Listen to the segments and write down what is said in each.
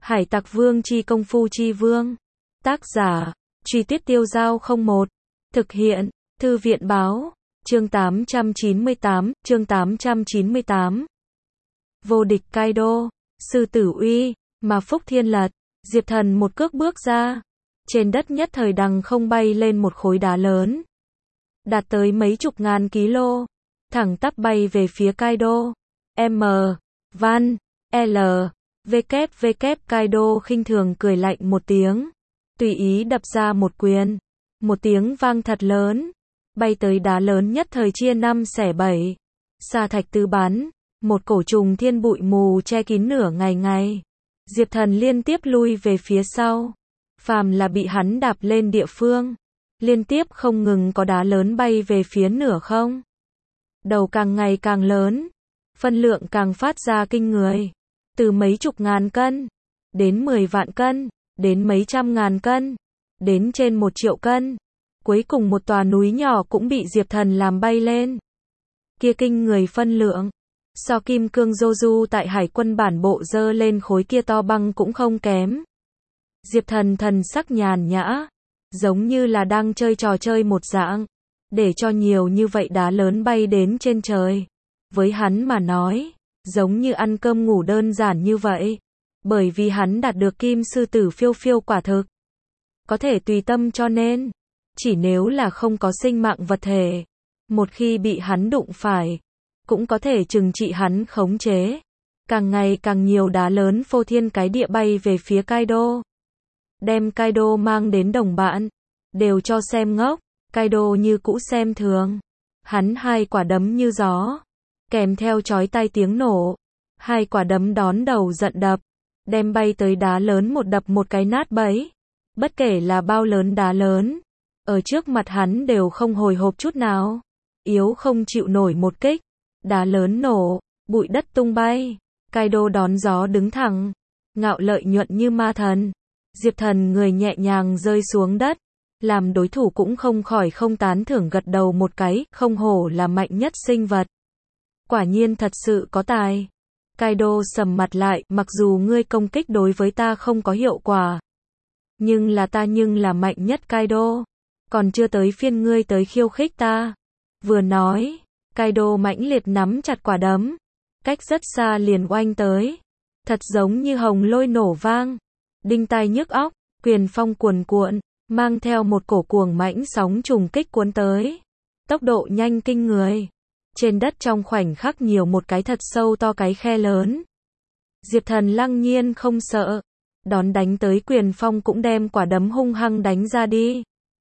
Hải Tặc Vương chi công phu chi vương. Tác giả, Truy Tuyết Tiêu Dao 01. Thực hiện, Thư viện báo, chương 898. Vô địch Kaido, sư tử uy, mà Phúc Thiên Lật, Diệp Thần một cước bước ra. Trên đất nhất thời đằng không bay lên một khối đá lớn. Đạt tới mấy chục ngàn kg, thẳng tắp bay về phía Kaido. M. Văn. L. WW Kaido khinh thường cười lạnh một tiếng. Tùy ý đập ra một quyền. Một tiếng vang thật lớn. Bay tới đá lớn nhất thời chia 5 xẻ 7. Sa thạch tứ bắn. Một cổ trùng thiên bụi mù che kín nửa ngày. Diệp Thần liên tiếp lui về phía sau. Phàm là bị hắn đạp lên địa phương. Liên tiếp không ngừng có đá lớn bay về phía nửa không. Đầu càng ngày càng lớn. Phân lượng càng phát ra kinh người. Từ mấy chục ngàn cân, đến 10 vạn cân, đến mấy trăm ngàn cân, đến trên 1 triệu cân. Cuối cùng một tòa núi nhỏ cũng bị Diệp Thần làm bay lên. Kia kinh người phân lượng. So kim cương Joju tại hải quân bản bộ dơ lên khối kia to băng cũng không kém. Diệp Thần thần sắc nhàn nhã, giống như là đang chơi trò chơi một dạng, để cho nhiều như vậy đá lớn bay đến trên trời. Với hắn mà nói, giống như ăn cơm ngủ đơn giản như vậy, bởi vì hắn đạt được kim sư tử phiêu phiêu quả thực. Có thể tùy tâm cho nên, chỉ nếu là không có sinh mạng vật thể, một khi bị hắn đụng phải, cũng có thể trừng trị hắn khống chế. Càng ngày càng nhiều đá lớn phô thiên cái địa bay về phía Kaido. Đem Kaido mang đến đồng bạn, đều cho xem ngốc, Kaido như cũ xem thường. Hắn 2 quả đấm như gió, kèm theo chói tai tiếng nổ. 2 quả đấm đón đầu giận đập, đem bay tới đá lớn một đập một cái nát bấy. Bất kể là bao lớn đá lớn, ở trước mặt hắn đều không hồi hộp chút nào. Yếu không chịu nổi một kích. Đá lớn nổ, bụi đất tung bay. Kaido đón gió đứng thẳng, ngạo lợi nhuận như ma thần. Diệp Thần người nhẹ nhàng rơi xuống đất, làm đối thủ cũng không khỏi không tán thưởng gật đầu một cái, không hổ là mạnh nhất sinh vật. Quả nhiên thật sự có tài. Kaido sầm mặt lại, mặc dù ngươi công kích đối với ta không có hiệu quả, nhưng là mạnh nhất Kaido. Còn chưa tới phiên ngươi tới khiêu khích ta. Vừa nói, Kaido mãnh liệt nắm chặt quả đấm, cách rất xa liền oanh tới. Thật giống như hồng lôi nổ vang, đinh tai nhức óc, quyền phong cuồn cuộn, mang theo một cổ cuồng mãnh sóng trùng kích cuốn tới. Tốc độ nhanh kinh người. Trên đất trong khoảnh khắc nhiều một cái thật sâu to cái khe lớn. Diệp Thần lăng nhiên không sợ, đón đánh tới quyền phong cũng đem quả đấm hung hăng đánh ra đi.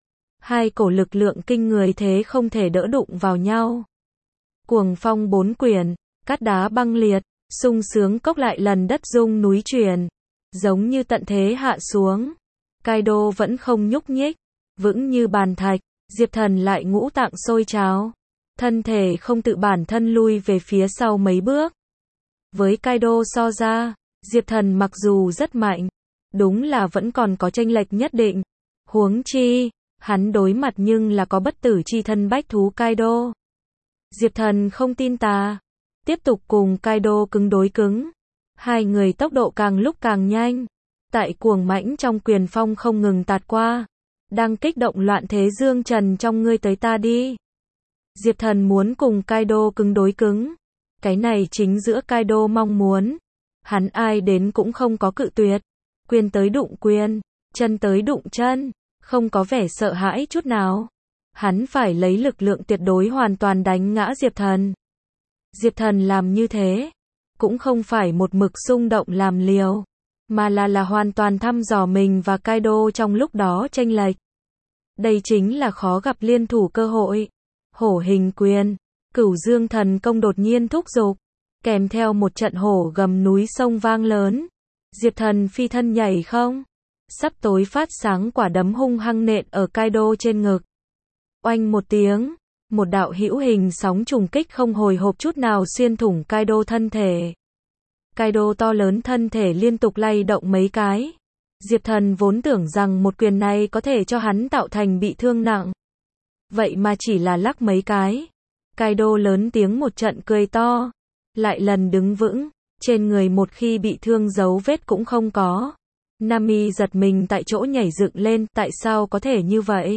2 cổ lực lượng kinh người thế không thể đỡ đụng vào nhau. Cuồng phong 4 quyền, cát đá băng liệt, sung sướng cốc lại lần đất rung núi chuyển, giống như tận thế hạ xuống. Kaido vẫn không nhúc nhích, vững như bàn thạch. Diệp Thần lại ngũ tạng sôi trào, thân thể không tự bản thân lui về phía sau mấy bước. Với Kaido so ra, Diệp Thần mặc dù rất mạnh, đúng là vẫn còn có chênh lệch nhất định. Huống chi, hắn đối mặt nhưng là có bất tử chi thân bách thú Kaido. Diệp Thần không tin tà, tiếp tục cùng Kaido cứng đối cứng. 2 người tốc độ càng lúc càng nhanh, tại cuồng mãnh trong quyền phong không ngừng tạt qua, đang kích động loạn thế dương trần trong ngươi tới ta đi. Diệp Thần muốn cùng Kaido cứng đối cứng, cái này chính giữa Kaido mong muốn. Hắn ai đến cũng không có cự tuyệt, quyền tới đụng quyền, chân tới đụng chân, không có vẻ sợ hãi chút nào. Hắn phải lấy lực lượng tuyệt đối hoàn toàn đánh ngã Diệp Thần. Diệp Thần làm như thế, cũng không phải một mực xung động làm liều, mà là hoàn toàn thăm dò mình và Kaido trong lúc đó chênh lệch. Đây chính là khó gặp liên thủ cơ hội. Hổ hình quyền, Cửu Dương thần công đột nhiên thúc giục, kèm theo một trận hổ gầm núi sông vang lớn. Diệp Thần phi thân nhảy không, sắp tối phát sáng quả đấm hung hăng nện ở Kaido trên ngực. Oanh một tiếng, một đạo hữu hình sóng trùng kích không hồi hộp chút nào xuyên thủng Kaido thân thể. Kaido to lớn thân thể liên tục lay động mấy cái. Diệp Thần vốn tưởng rằng một quyền này có thể cho hắn tạo thành bị thương nặng. Vậy mà chỉ là lắc mấy cái. Kaido lớn tiếng một trận cười to, lại lần đứng vững, Trên người một khi bị thương dấu vết cũng không có. Nami giật mình tại chỗ nhảy dựng lên, tại sao có thể như vậy?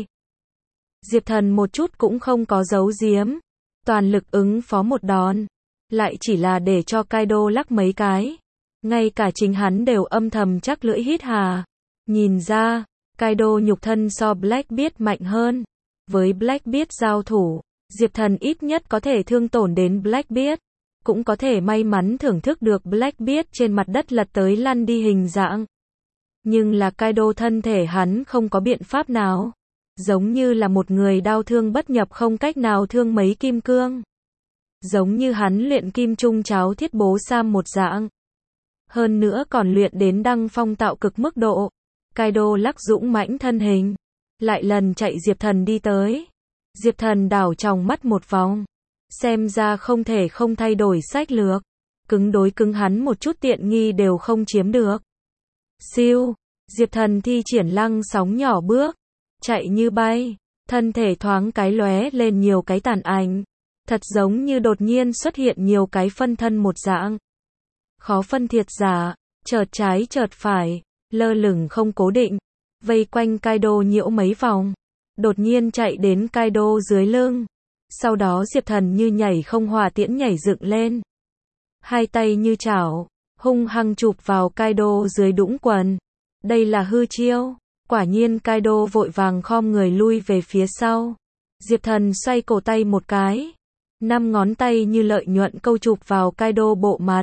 Diệp Thần một chút cũng không có giấu giếm, toàn lực ứng phó một đòn, lại chỉ là để cho Kaido lắc mấy cái. Ngay cả chính hắn đều âm thầm chắc lưỡi hít hà. Nhìn ra, Kaido nhục thân so Blackbeard mạnh hơn. Với Blackbeard giao thủ, Diệp Thần ít nhất có thể thương tổn đến Blackbeard, cũng có thể may mắn thưởng thức được Blackbeard trên mặt đất lật tới lăn đi hình dạng. Nhưng là Kaido thân thể hắn không có biện pháp nào. Giống như là một người đao thương bất nhập không cách nào thương mấy kim cương. Giống như hắn luyện kim trung cháo thiết bố sam một dạng. Hơn nữa còn luyện đến đăng phong tạo cực mức độ. Kaido lắc dũng mãnh thân hình. Lại lần chạy Diệp Thần đi tới. Diệp Thần đảo tròng mắt một vòng. Xem ra không thể không thay đổi sách lược. Cứng đối cứng hắn một chút tiện nghi đều không chiếm được. Siêu. Diệp Thần thi triển lăng sóng nhỏ bước. Chạy như bay. Thân thể thoáng cái lóe lên nhiều cái tàn ảnh. Thật giống như đột nhiên xuất hiện nhiều cái phân thân một dạng. Khó phân thiệt giả. Chợt trái chợt phải. Lơ lửng không cố định. Vây quanh Kaido nhiễu mấy vòng. Đột nhiên chạy đến Kaido dưới lưng. Sau đó Diệp Thần như nhảy không hỏa tiễn nhảy dựng lên. Hai tay như chảo. Hung hăng chụp vào Kaido dưới đũng quần. Đây là hư chiêu. Quả nhiên Kaido vội vàng khom người lui về phía sau. Diệp Thần xoay cổ tay một cái. 5 ngón tay như lợi nhuận câu chụp vào Kaido bộ mặt.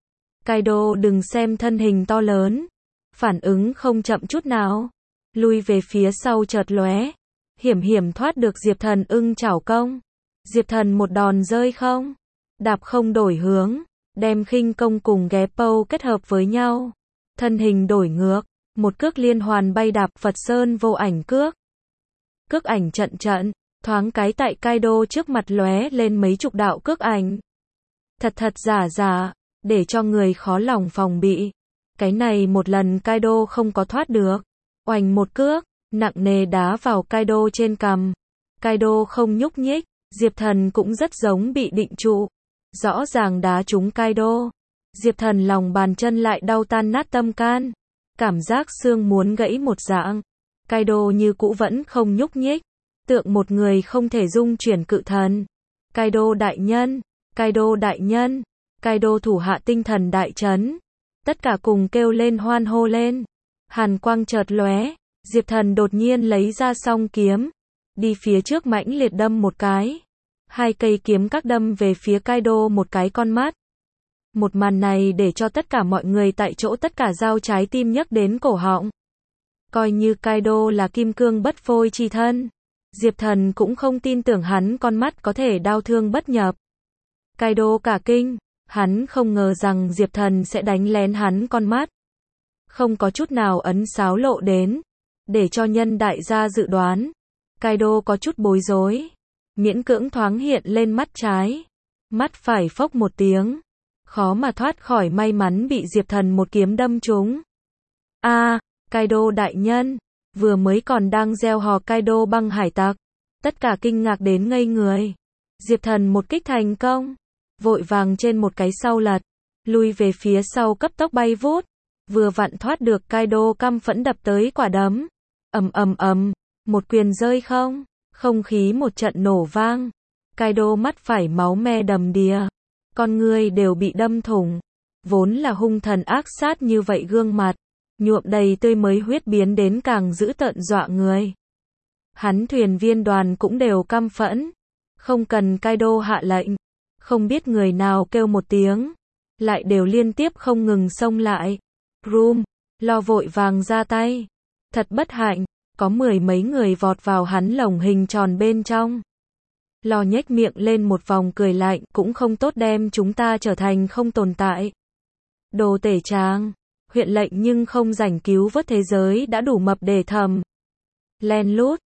Kaido đừng xem thân hình to lớn. Phản ứng không chậm chút nào. Lui về phía sau chợt lóe. Hiểm hiểm thoát được Diệp Thần ưng chảo công. Diệp Thần một đòn rơi không. Đạp không đổi hướng. Đem khinh công cùng Geppo kết hợp với nhau. Thân hình đổi ngược. Một cước liên hoàn bay đạp Phật Sơn vô ảnh cước. Cước ảnh trận trận. Thoáng cái tại Kaido trước mặt lóe lên mấy chục đạo cước ảnh. Thật thật giả giả. Để cho người khó lòng phòng bị. Cái này một lần Kaido không có thoát được. Oành một cước. Nặng nề đá vào Kaido trên cằm. Kaido không nhúc nhích. Diệp Thần cũng rất giống bị định trụ. Rõ ràng đá trúng Kaido. Diệp Thần lòng bàn chân lại đau tan nát tâm can. Cảm giác xương muốn gãy một dạng. Kaido như cũ vẫn không nhúc nhích. Tượng một người không thể dung chuyển cự thần. Kaido đại nhân. Kaido đại nhân. Kaido thủ hạ tinh thần đại chấn. Tất cả cùng kêu lên hoan hô lên. Hàn quang chợt lóe. Diệp Thần đột nhiên lấy ra song kiếm. Đi phía trước mãnh liệt đâm một cái. 2 cây kiếm các đâm về phía Kaido một cái con mắt. Một màn này để cho tất cả mọi người tại chỗ tất cả dao trái tim nhấc đến cổ họng. Coi như Kaido là kim cương bất phôi chi thân. Diệp Thần cũng không tin tưởng hắn con mắt có thể đau thương bất nhập. Kaido cả kinh. Hắn không ngờ rằng Diệp Thần sẽ đánh lén hắn con mắt. Không có chút nào ấn sáo lộ đến. Để cho nhân đại gia dự đoán. Kaido có chút bối rối. Miễn cưỡng thoáng hiện lên mắt trái. Mắt phải phốc một tiếng. Khó mà thoát khỏi may mắn bị Diệp Thần một kiếm đâm trúng. Kaido đại nhân. Vừa mới còn đang gieo hò Kaido băng hải tặc. Tất cả kinh ngạc đến ngây người. Diệp Thần một kích thành công. Vội vàng trên một cái sau lật. Lui về phía sau cấp tốc bay vút. Vừa vặn thoát được Kaido căm phẫn đập tới quả đấm. Ầm ầm ầm. Một quyền rơi không. Không khí một trận nổ vang. Kaido mắt phải máu me đầm đìa. Con người đều bị đâm thủng. Vốn là hung thần ác sát như vậy gương mặt. Nhuộm đầy tươi mới huyết biến đến càng dữ tợn dọa người. Hắn thuyền viên đoàn cũng đều căm phẫn. Không cần Kaido hạ lệnh. Không biết người nào kêu một tiếng. Lại đều liên tiếp không ngừng xông lại. Room. Lo vội vàng ra tay. Thật bất hạnh. Có 10 mấy người vọt vào hắn lồng hình tròn bên trong. Lo nhếch miệng lên một vòng cười lạnh, cũng không tốt đem chúng ta trở thành không tồn tại. Đồ tể tráng. Huyện lệnh nhưng không rảnh cứu vớt thế giới đã đủ mập để thầm. Len lút.